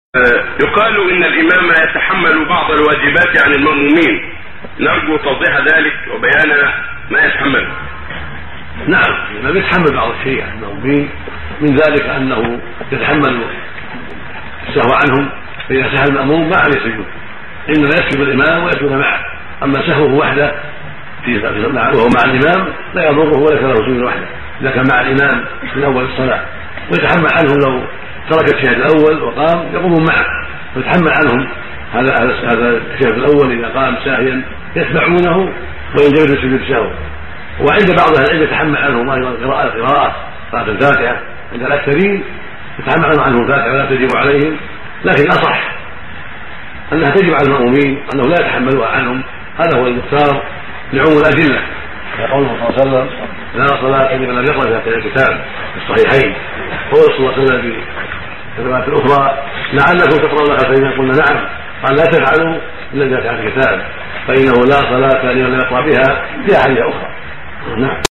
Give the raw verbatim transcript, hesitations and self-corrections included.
يقال إن الإمام يتحمل بعض الواجبات عن المأمومين، نرجو توضيح ذلك وبيان ما يتحمله. نعم، الإمام يتحمل بعض الشيء عن المأمومين، من ذلك أنه يتحمل السهو عنهم، فإذا سهى المأموم ما عليه سجود، إنما يسجد الإمام ويسجد معه، أما سهوه وحده وهو مع الإمام لا يضره وليس له سجود وحده إذا كان مع الإمام من أول الصلاة، ويتحمل عنهم لو ترك الشهادة الأول وقام يقوم معه، ويتحمل عنهم هذا هذا الشهادة الأول إذا قام ساهيا يتبعونه وينجبر سجود السهو. وعند بعض أهل العلم يتحمل عنهم أيضا قراءة قراءة قراءة الفاتحة، عند الأكثرين يتحمل عنهم الفاتحة ولا تجب عليهم، لكن الأصح أنها تجب على المأمومين أنه لا يتحملوها عنهم، هذا هو المختار لعموم الأدلة، قوله صلى الله عليه وسلم: لا صلاة لمن لم يقرأ فاتحة الكتاب في الصحيحين. قول صلى الله عليه وسلم في الروايات الأخرى: لعلكم تقرؤون خلفين، قلنا نعم، قال: لا تفعلوا إلا بفاتحة الكتاب فإنه لا صلاة لمن لم يقرأ بها في أحاديث أخرى. نعم.